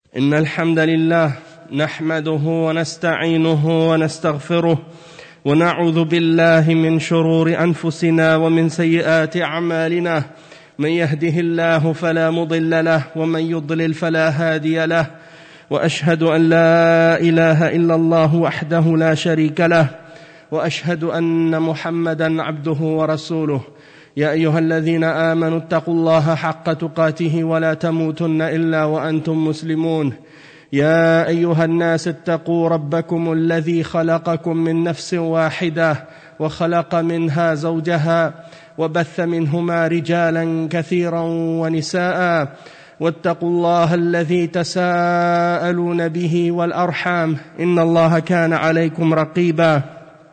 إن الحمد لله نحمده ونستعينه ونستغفره ونعوذ بالله من شرور أنفسنا ومن سيئات أعمالنا. من يهده الله فلا مضل له ومن يضلل فلا هادي له، وأشهد أن لا إله إلا الله وحده لا شريك له، وأشهد أن محمدا عبده ورسوله. يا أيها الذين آمنوا اتقوا الله حق تقاته ولا تموتن إلا وأنتم مسلمون. يا أيها الناس اتقوا ربكم الذي خلقكم من نفس واحدة وخلق منها زوجها وبث منهما رجالا كثيرا ونساء، واتقوا الله الذي تساءلون به والأرحام إن الله كان عليكم رقيبا.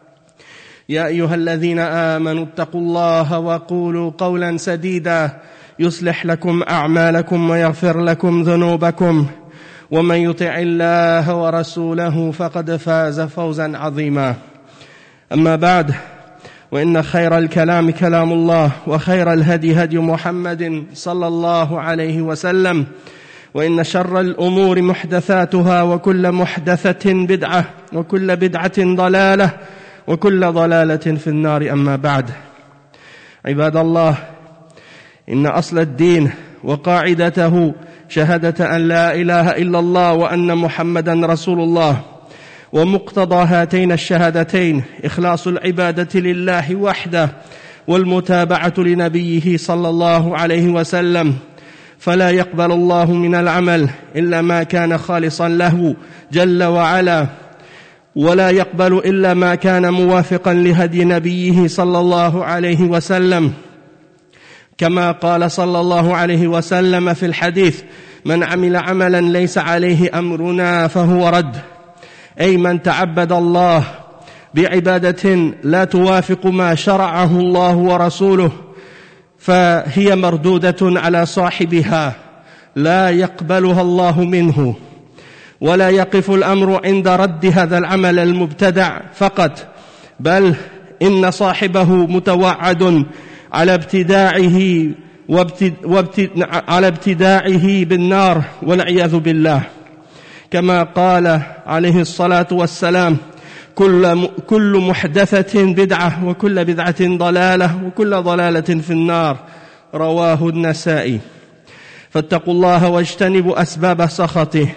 يا أيها الذين آمنوا اتقوا الله وقولوا قولا سديدا يصلح لكم أعمالكم ويغفر لكم ذنوبكم، ومن يطع الله ورسوله فقد فاز فوزا عظيما. أما بعد، وإن خير الكلام كلام الله، وخير الهدي هدي محمد صلى الله عليه وسلم، وإن شر الأمور محدثاتها، وكل محدثة بدعة، وكل بدعة ضلالة، وكل ضلالة في النار. أما بعد، عباد الله، إن أصل الدين وقاعدته شهادة أن لا إله إلا الله وأن محمدا رسول الله، ومقتضى هاتين الشهادتين إخلاص العبادة لله وحده والمتابعة لنبيه صلى الله عليه وسلم، فلا يقبل الله من العمل إلا ما كان خالصا له جل وعلا، ولا يقبل إلا ما كان موافقا لهدي نبيه صلى الله عليه وسلم، كما قال صلى الله عليه وسلم في الحديث: من عمل عملا ليس عليه أمرنا فهو رد. أي من تعبد الله بعبادة لا توافق ما شرعه الله ورسوله فهي مردودة على صاحبها، لا يقبلها الله منه. ولا يقف الأمر عند رد هذا العمل المبتدع فقط، بل إن صاحبه متوعد على ابتداعه بالنار والعياذ بالله، كما قال عليه الصلاة والسلام: كل محدثة بدعة، وكل بدعة ضلالة، وكل ضلالة في النار. رواه النسائي. فاتقوا الله واجتنبوا أسباب سخطه،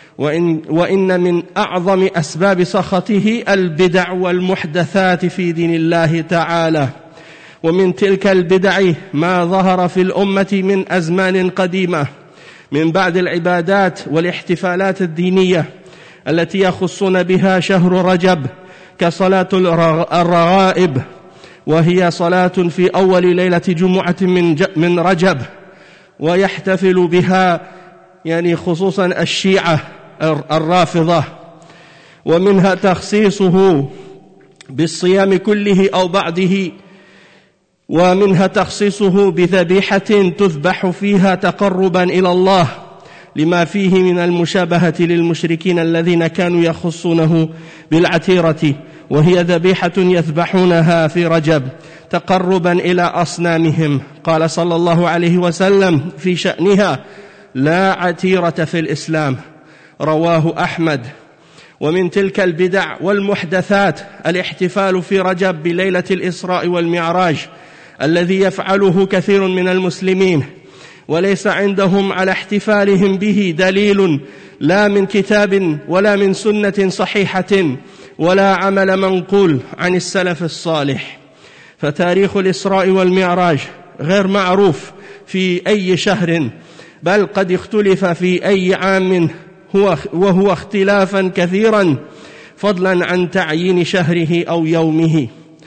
وإن من أعظم أسباب سخطه البدع والمحدثات في دين الله تعالى. ومن تلك البدع ما ظهر في الأمة من أزمان قديمة من بعد العبادات والاحتفالات الدينية التي يخصون بها شهر رجب، كصلاة الرغائب، وهي صلاة في أول ليلة جمعة من رجب، ويحتفل بها خصوصا الشيعة الرافضة. ومنها تخصيصه بالصيام كله أو بعضه، ومنها تخصيصه بذبيحة تذبح فيها تقربا إلى الله، لما فيه من المشابهة للمشركين الذين كانوا يخصونه بالعتيرة، وهي ذبيحة يذبحونها في رجب تقربا إلى أصنامهم. قال صلى الله عليه وسلم في شأنها: لا عتيرة في الإسلام. رواه أحمد. ومن تلك البدع والمحدثات الاحتفال في رجب بليلة الإسراء والمعراج، الذي يفعله كثير من المسلمين، وليس عندهم على احتفالهم به دليل لا من كتاب ولا من سنة صحيحة ولا عمل منقول عن السلف الصالح. فتاريخ الإسراء والمعراج غير معروف في أي شهر، بل قد اختلف في أي عام، وهو اختلافا كثيرا، فضلا عن تعيين شهره أو يومه.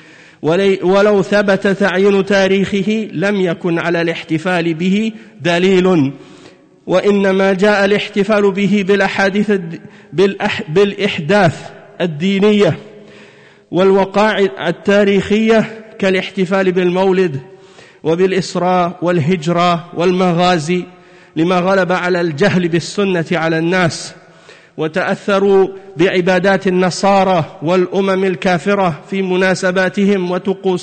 ولو ثبت تعيين تاريخه لم يكن على الاحتفال به دليل، وإنما جاء الاحتفال به بالإحداث الدينية والوقائع التاريخية، كالاحتفال بالمولد وبالإسراء والهجرة والمغازي، لما غلب على الجهل بالسنة على الناس، وتأثروا بعبادات النصارى والأمم الكافرة في مناسباتهم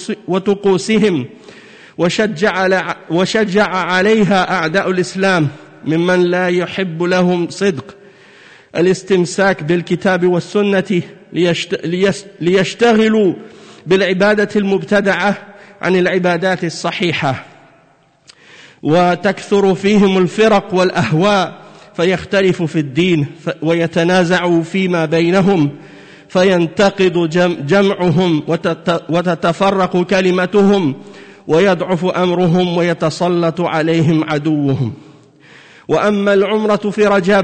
وطقوسهم، وشجع عليها أعداء الإسلام ممن لا يحب لهم صدق الاستمساك بالكتاب والسنة ليشتغلوا بالعبادة المبتدعة عن العبادات الصحيحة، وتكثر فيهم الفرق والأهواء فيختلفوا في الدين ويتنازعوا فيما بينهم فينتقد جمعهم وتتفرق كلمتهم ويضعف أمرهم ويتسلط عليهم عدوهم. وأما العمرة في رجب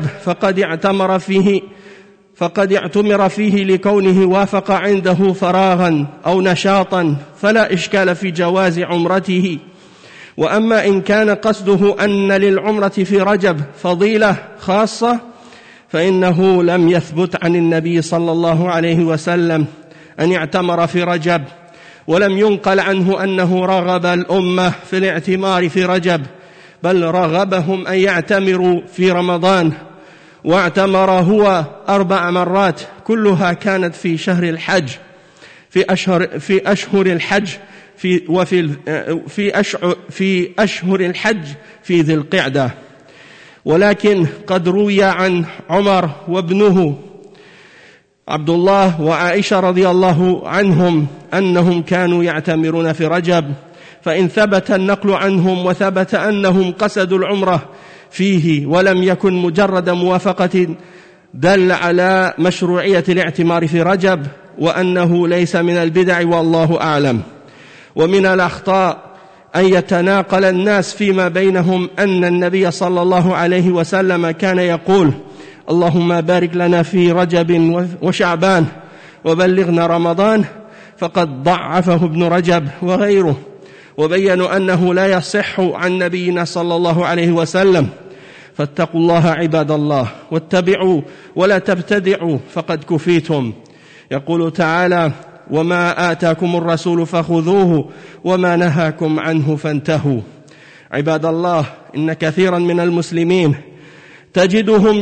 فقد اعتمر فيه لكونه وافق عنده فراغا أو نشاطا فلا إشكال في جواز عمرته. وأما إن كان قصده أن للعمرة في رجب فضيلة خاصة فإنه لم يثبت عن النبي صلى الله عليه وسلم أن اعتمر في رجب، ولم ينقل عنه أنه رغب الأمة في الاعتمار في رجب، بل رغبهم أن يعتمروا في رمضان، واعتمر هو 4 مرات كلها كانت في شهر الحج في أشهر الحج في أشهر الحج في ذي القعدة. ولكن قد روي عن عمر وابنه عبد الله وعائشة رضي الله عنهم أنهم كانوا يعتمرون في رجب، فإن ثبت النقل عنهم وثبت أنهم قصدوا العمرة فيه ولم يكن مجرد موافقة دل على مشروعية الاعتمار في رجب وأنه ليس من البدع والله أعلم. ومن الأخطاء أن يتناقل الناس فيما بينهم أن النبي صلى الله عليه وسلم كان يقول اللهم بارك لنا في رجب وشعبان وبلغنا رمضان، فقد ضعفه ابن رجب وغيره، وبينوا أنه لا يصح عن نبينا صلى الله عليه وسلم. فاتقوا الله عباد الله واتبعوا ولا تبتدعوا فقد كفيتم. يقول تعالى وما آتاكم الرسول فخذوه وما نهاكم عنه فانتهوا. عباد الله، إن كثيرا من المسلمين تجدهم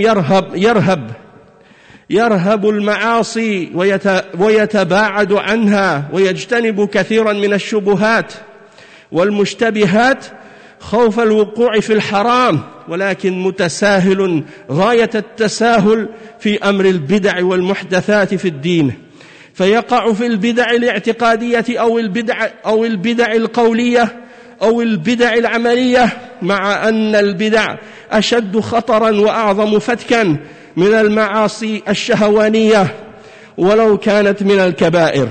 يرهب المعاصي ويتباعد عنها ويجتنب كثيرا من الشبهات والمشتبهات خوف الوقوع في الحرام، ولكن متساهل غاية التساهل في أمر البدع والمحدثات في الدين، فيقع في البدع الاعتقادية أو البدع القولية أو البدع العملية، مع أن البدع أشد خطرا وأعظم فتكا من المعاصي الشهوانية ولو كانت من الكبائر.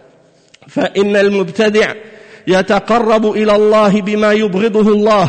فإن المبتدع يتقرب إلى الله بما يبغضه الله،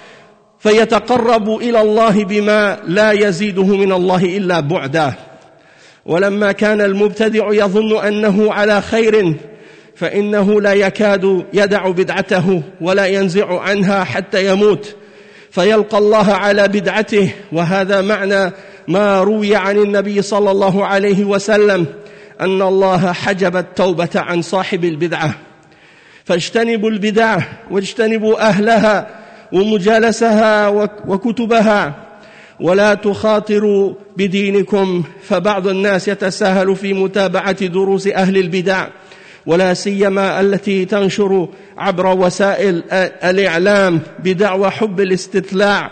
فيتقرب إلى الله بما لا يزيده من الله إلا بعدا. ولما كان المبتدع يظن أنه على خير فإنه لا يكاد يدع بدعته ولا ينزع عنها حتى يموت فيلقى الله على بدعته. وهذا معنى ما روي عن النبي صلى الله عليه وسلم أن الله حجب التوبة عن صاحب البدعة. فاجتنبوا البدع واجتنبوا أهلها ومجالسها وكتبها، ولا تخاطروا بدينكم، فبعض الناس يتساهل في متابعة دروس أهل البدع، ولا سيما التي تنشر عبر وسائل الإعلام بدعوى حب الاستطلاع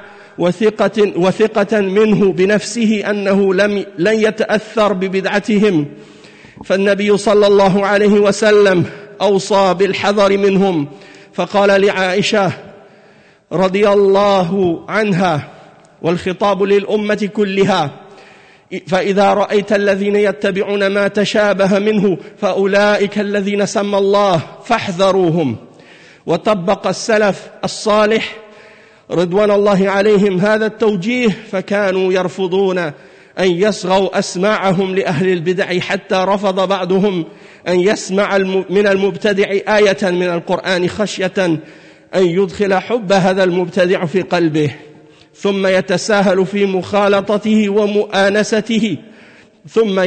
وثقة منه بنفسه أنه لن يتأثر ببدعتهم. فالنبي صلى الله عليه وسلم أوصى بالحذر منهم، فقال لعائشة رضي الله عنها والخطاب للأمة كلها فإذا رأيت الذين يتبعون ما تشابه منه فأولئك الذين سمى الله فاحذروهم. وطبق السلف الصالح رضوان الله عليهم هذا التوجيه، فكانوا يرفضون أن يصغوا أسماعهم لأهل البدع، حتى رفض بعضهم أن يسمع من المبتدع آية من القرآن خشية أن يدخل حب هذا المبتدع في قلبه، ثم يتساهل في مخالطته ومؤانسته، ثم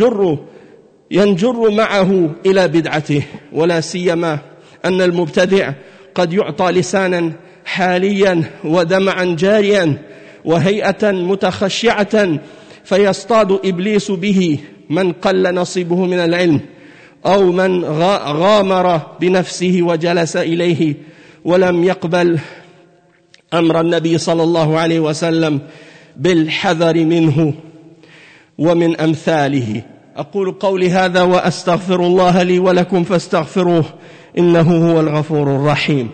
ينجر معه إلى بدعته. ولا سيما أن المبتدع قد يعطى لسانا حاليا ودمعا جاريا وهيئة متخشعة، فيصطاد إبليس به من قل نصيبه من العلم أو من غامر بنفسه وجلس إليه ولم يقبل أمر النبي صلى الله عليه وسلم بالحذر منه ومن أمثاله. أقول قولي هذا وأستغفر الله لي ولكم فاستغفروه إنه هو الغفور الرحيم.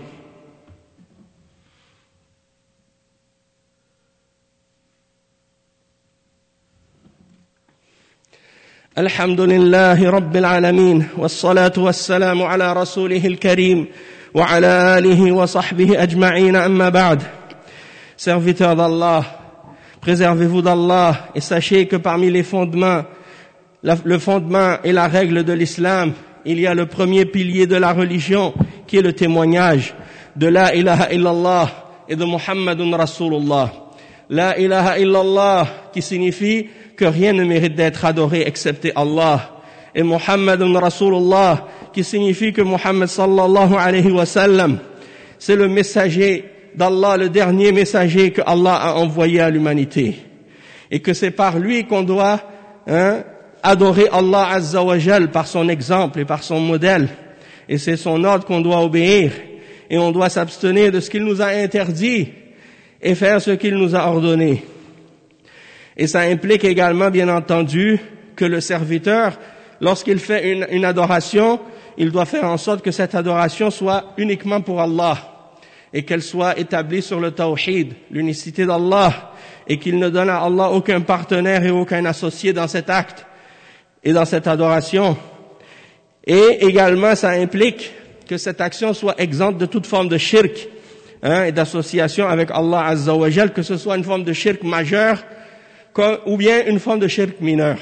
الحمد لله رب العالمين والصلاة والسلام على رسوله الكريم وعلى آله وصحبه أجمعين أما بعد. Serviteurs d'Allah, préservez-vous d'Allah et sachez que parmi les fondements, le fondement et la règle de l'islam, il y a le premier pilier de la religion qui est le témoignage de la ilaha illallah et de Muhammadun Rasulullah. La ilaha illallah qui signifie que rien ne mérite d'être adoré excepté Allah, et Muhammadun Rasulullah qui signifie que Muhammad sallallahu alayhi wa sallam c'est le messager d'Allah, le dernier messager que Allah a envoyé à l'humanité, et que c'est par lui qu'on doit adorer Allah Azza wa Jal par son exemple et par son modèle, et c'est son ordre qu'on doit obéir, et on doit s'abstenir de ce qu'il nous a interdit et faire ce qu'il nous a ordonné. Et ça implique également, bien entendu, que le serviteur, lorsqu'il fait une adoration, il doit faire en sorte que cette adoration soit uniquement pour Allah et qu'elle soit établie sur le tawhid, l'unicité d'Allah, et qu'il ne donne à Allah aucun partenaire et aucun associé dans cet acte et dans cette adoration. Et également, ça implique que cette action soit exempte de toute forme de shirk et d'association avec Allah Azza wa Jal, que ce soit une forme de shirk majeur ou bien une forme de shirk mineur.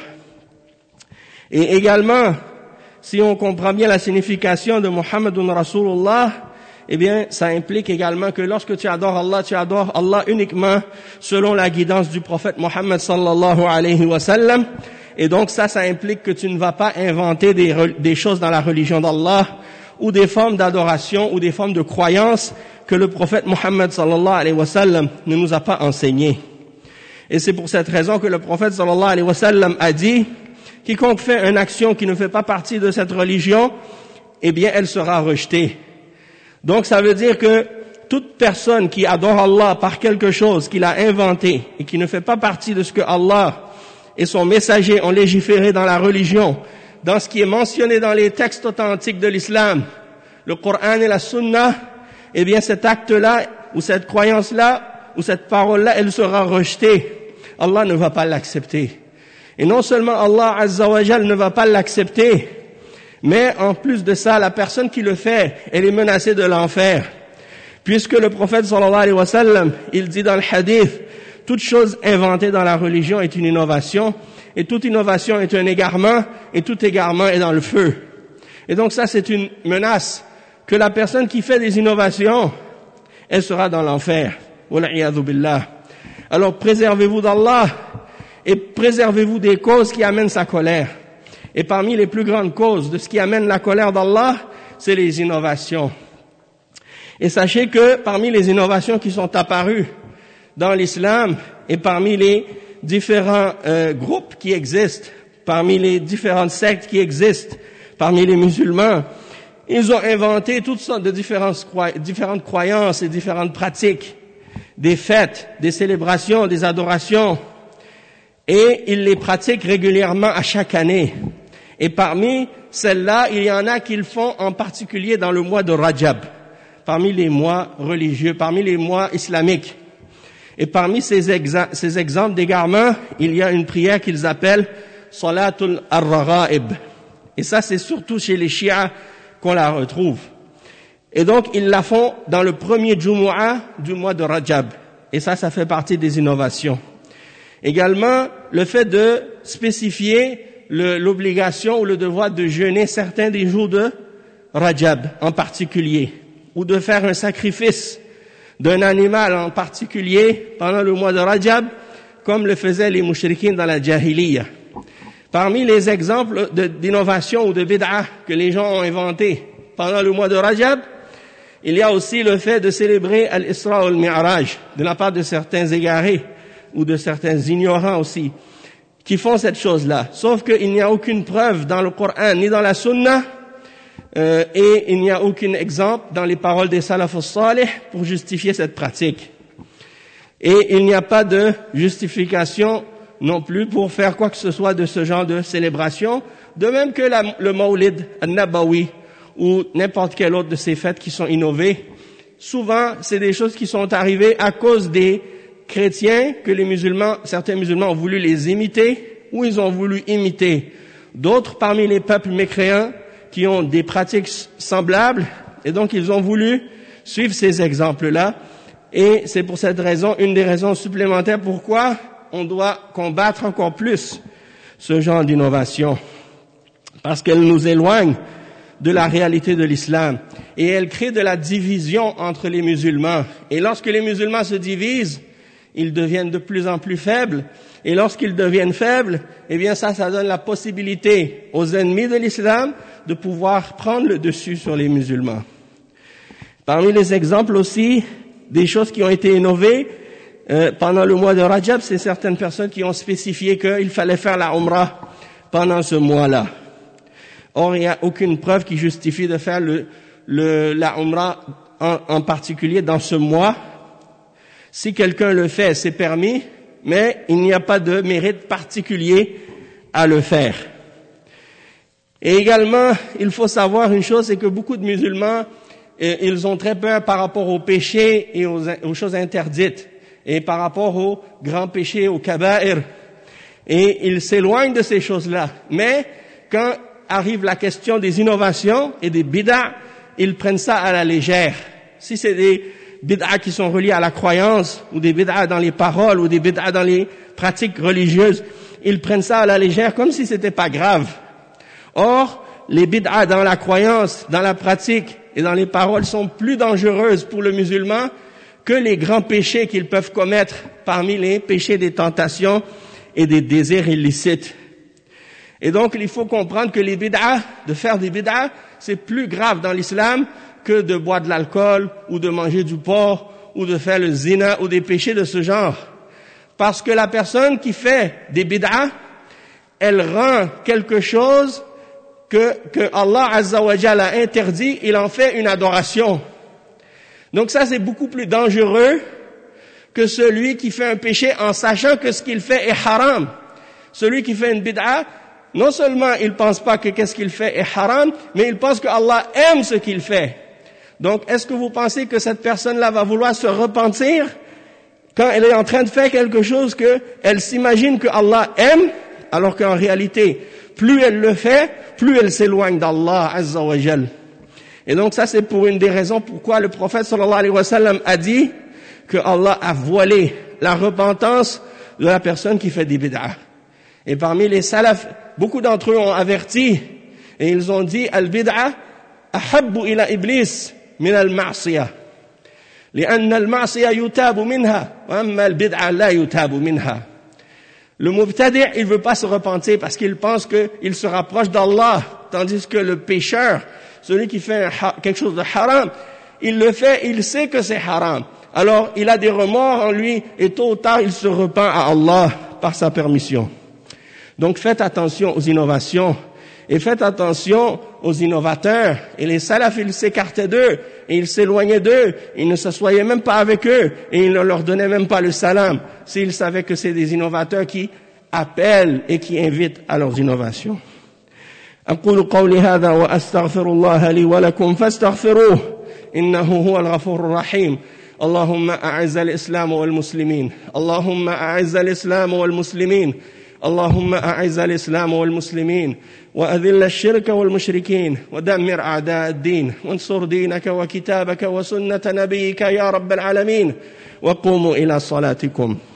Et également, si on comprend bien la signification de Muhammadun Rasulullah, eh bien, ça implique également que lorsque tu adores Allah uniquement selon la guidance du prophète Muhammad sallallahu alayhi wa sallam. Et donc ça implique que tu ne vas pas inventer des choses dans la religion d'Allah, ou des formes d'adoration, ou des formes de croyance que le prophète Muhammad sallallahu alayhi wa sallam ne nous a pas enseignées. Et c'est pour cette raison que le prophète sallallahu alayhi wa sallam a dit, quiconque fait une action qui ne fait pas partie de cette religion, eh bien elle sera rejetée. Donc ça veut dire que toute personne qui adore Allah par quelque chose qu'il a inventé et qui ne fait pas partie de ce que Allah et son messager ont légiféré dans la religion, dans ce qui est mentionné dans les textes authentiques de l'islam, le Coran et la Sunna, eh bien cet acte-là, ou cette croyance-là, ou cette parole-là, elle sera rejetée. Allah ne va pas l'accepter. Et non seulement Allah Azza wa Jal ne va pas l'accepter, mais en plus de ça, la personne qui le fait, elle est menacée de l'enfer. Puisque le prophète sallallahu alayhi wa sallam, il dit dans le hadith, toute chose inventée dans la religion est une innovation, et toute innovation est un égarement, et tout égarement est dans le feu. Et donc ça, c'est une menace, que la personne qui fait des innovations, elle sera dans l'enfer. Wal'iyadhu billah. Alors préservez-vous d'Allah, et préservez-vous des causes qui amènent sa colère. Et parmi les plus grandes causes de ce qui amène la colère d'Allah, c'est les innovations. Et sachez que parmi les innovations qui sont apparues dans l'islam, et parmi les différents groupes qui existent, parmi les différentes sectes qui existent, parmi les musulmans, ils ont inventé toutes sortes de différentes croyances et différentes pratiques, des fêtes, des célébrations, des adorations, et ils les pratiquent régulièrement à chaque année. Et parmi celles-là, il y en a qui le font en particulier dans le mois de Rajab, parmi les mois religieux, parmi les mois islamiques. Et parmi ces exemples d'égarement, il y a une prière qu'ils appellent Salatul Ar-Raghaib. Et ça, c'est surtout chez les chiites qu'on la retrouve. Et donc, ils la font dans le premier Jumu'ah du mois de Rajab. Et ça fait partie des innovations. Également, le fait de spécifier l'obligation ou le devoir de jeûner certains des jours de Rajab en particulier, ou de faire un sacrifice d'un animal en particulier pendant le mois de Rajab, comme le faisaient les mouchriquins dans la Jahiliya. Parmi les exemples d'innovation ou de bid'ah que les gens ont inventés pendant le mois de Rajab, il y a aussi le fait de célébrer Al-Isra ou Al-Mi'raj de la part de certains égarés ou de certains ignorants aussi, qui font cette chose-là. Sauf qu'il n'y a aucune preuve dans le Coran ni dans la Sunna, et il n'y a aucun exemple dans les paroles des Salaf as-Salih pour justifier cette pratique. Et il n'y a pas de justification non plus pour faire quoi que ce soit de ce genre de célébration, de même que le Mawlid al-Nabawi ou n'importe quelle autre de ces fêtes qui sont innovées. Souvent, c'est des choses qui sont arrivées à cause des chrétiens que certains musulmans ont voulu les imiter ou ils ont voulu imiter d'autres parmi les peuples mécréants qui ont des pratiques semblables et donc ils ont voulu suivre ces exemples-là. Et c'est pour cette raison, une des raisons supplémentaires pourquoi on doit combattre encore plus ce genre d'innovation. Parce qu'elle nous éloigne de la réalité de l'islam. Et elle crée de la division entre les musulmans. Et lorsque les musulmans se divisent, ils deviennent de plus en plus faibles. Et lorsqu'ils deviennent faibles, eh bien ça donne la possibilité aux ennemis de l'islam de pouvoir prendre le dessus sur les musulmans. Parmi les exemples aussi, des choses qui ont été innovées pendant le mois de Rajab, c'est certaines personnes qui ont spécifié qu'il fallait faire la Umrah pendant ce mois-là. Or, il n'y a aucune preuve qui justifie de faire la Umrah en particulier dans ce mois. Si quelqu'un le fait, c'est permis, mais il n'y a pas de mérite particulier à le faire. Et également, il faut savoir une chose, c'est que beaucoup de musulmans, ils ont très peur par rapport aux péchés et aux choses interdites, et par rapport aux grands péchés, aux kaba'ir. Et ils s'éloignent de ces choses-là. Mais quand arrive la question des innovations et des bid'a, ils prennent ça à la légère. Si c'est des bid'a qui sont reliés à la croyance, ou des bid'a dans les paroles, ou des bid'a dans les pratiques religieuses, ils prennent ça à la légère comme si c'était pas grave. Or, les bid'a dans la croyance, dans la pratique et dans les paroles sont plus dangereuses pour le musulman que les grands péchés qu'ils peuvent commettre parmi les péchés des tentations et des désirs illicites. Et donc, il faut comprendre que les bid'a, de faire des bid'a, c'est plus grave dans l'islam que de boire de l'alcool ou de manger du porc ou de faire le zina ou des péchés de ce genre. Parce que la personne qui fait des bid'a, elle rend quelque chose que Allah Azza wa Jalla a interdit, il en fait une adoration. Donc ça, c'est beaucoup plus dangereux que celui qui fait un péché en sachant que ce qu'il fait est haram. Celui qui fait une bid'a, non seulement il pense pas que qu'est-ce qu'il fait est haram, mais il pense que Allah aime ce qu'il fait. Donc, est-ce que vous pensez que cette personne-là va vouloir se repentir quand elle est en train de faire quelque chose que elle s'imagine que Allah aime, alors qu'en réalité, plus elle le fait, plus elle s'éloigne d'Allah Azza wa Jal. Et donc ça, c'est pour une des raisons pourquoi le prophète sallallahu alayhi wa sallam a dit que Allah a voilé la repentance de la personne qui fait des bid'a. Et parmi les salaf, beaucoup d'entre eux ont averti et ils ont dit al-bid'a ahabbu ila iblis min al-ma'siyah. لأن المعصية يتاب منها وأما البدعة لا يتاب منها. Le mubtadi', il veut pas se repentir parce qu'il pense qu'il se rapproche d'Allah, tandis que le pécheur, celui qui fait quelque chose de haram, il le fait, il sait que c'est haram. Alors, il a des remords en lui et tôt ou tard, il se repent à Allah par sa permission. Donc, faites attention aux innovations et faites attention aux innovateurs. Et les salafs, ils s'écartaient d'eux et ils s'éloignaient d'eux. Ils ne s'assoyaient même pas avec eux et ils ne leur donnaient même pas le salam s'ils savaient que c'est des innovateurs qui appellent et qui invitent à leurs innovations. أقول قولي هذا وأستغفر الله لي ولكم فاستغفروه إنه هو الغفور الرحيم. اللهم أعز الإسلام والمسلمين. اللهم أعز الإسلام والمسلمين. اللهم أعز الإسلام والمسلمين وأذل الشرك والمشركين ودمر أعداء الدين وانصر دينك وكتابك وسنة نبيك يا رب العالمين وقوموا إلى صلاتكم.